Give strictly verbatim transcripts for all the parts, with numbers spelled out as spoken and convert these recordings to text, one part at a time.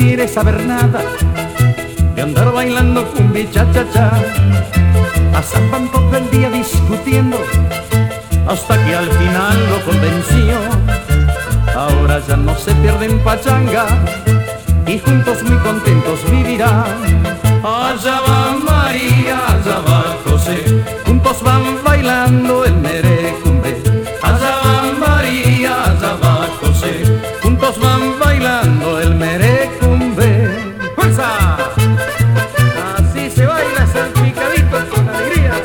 quiere saber nada de andar bailando cumbia y cha-cha-cha. Pasaban todo el día discutiendo hasta que al final lo convenció. Ahora ya no se pierden pachanga y juntos muy contentos vivirán. Allá va María, allá va José, juntos van bailando el merecumbe. Allá va María, allá va José, juntos van bailando el merecumbe. ¡Fuerza! Así se baila salpicadito con alegría.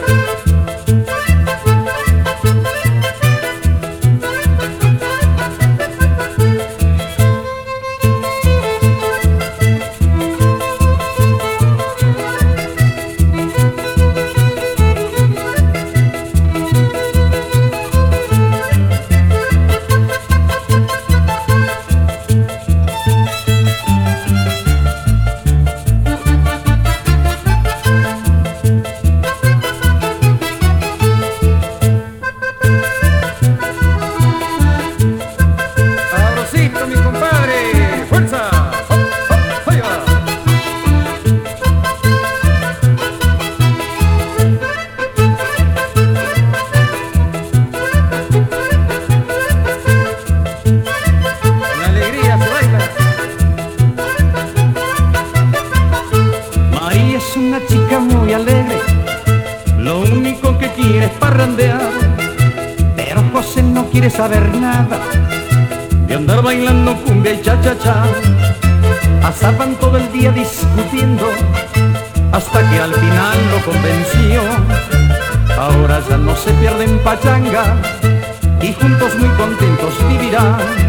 Mi compadre, fuerza, oh, oh, ahí va. Con alegría se baila. María es una chica muy alegre, lo único que quiere es parrandear, pero José no quiere saber nada de andar bailando cumbia y cha-cha-cha. Pasaban todo el día discutiendo hasta que al final lo convenció. Ahora ya no se pierden pachanga y juntos muy contentos vivirán.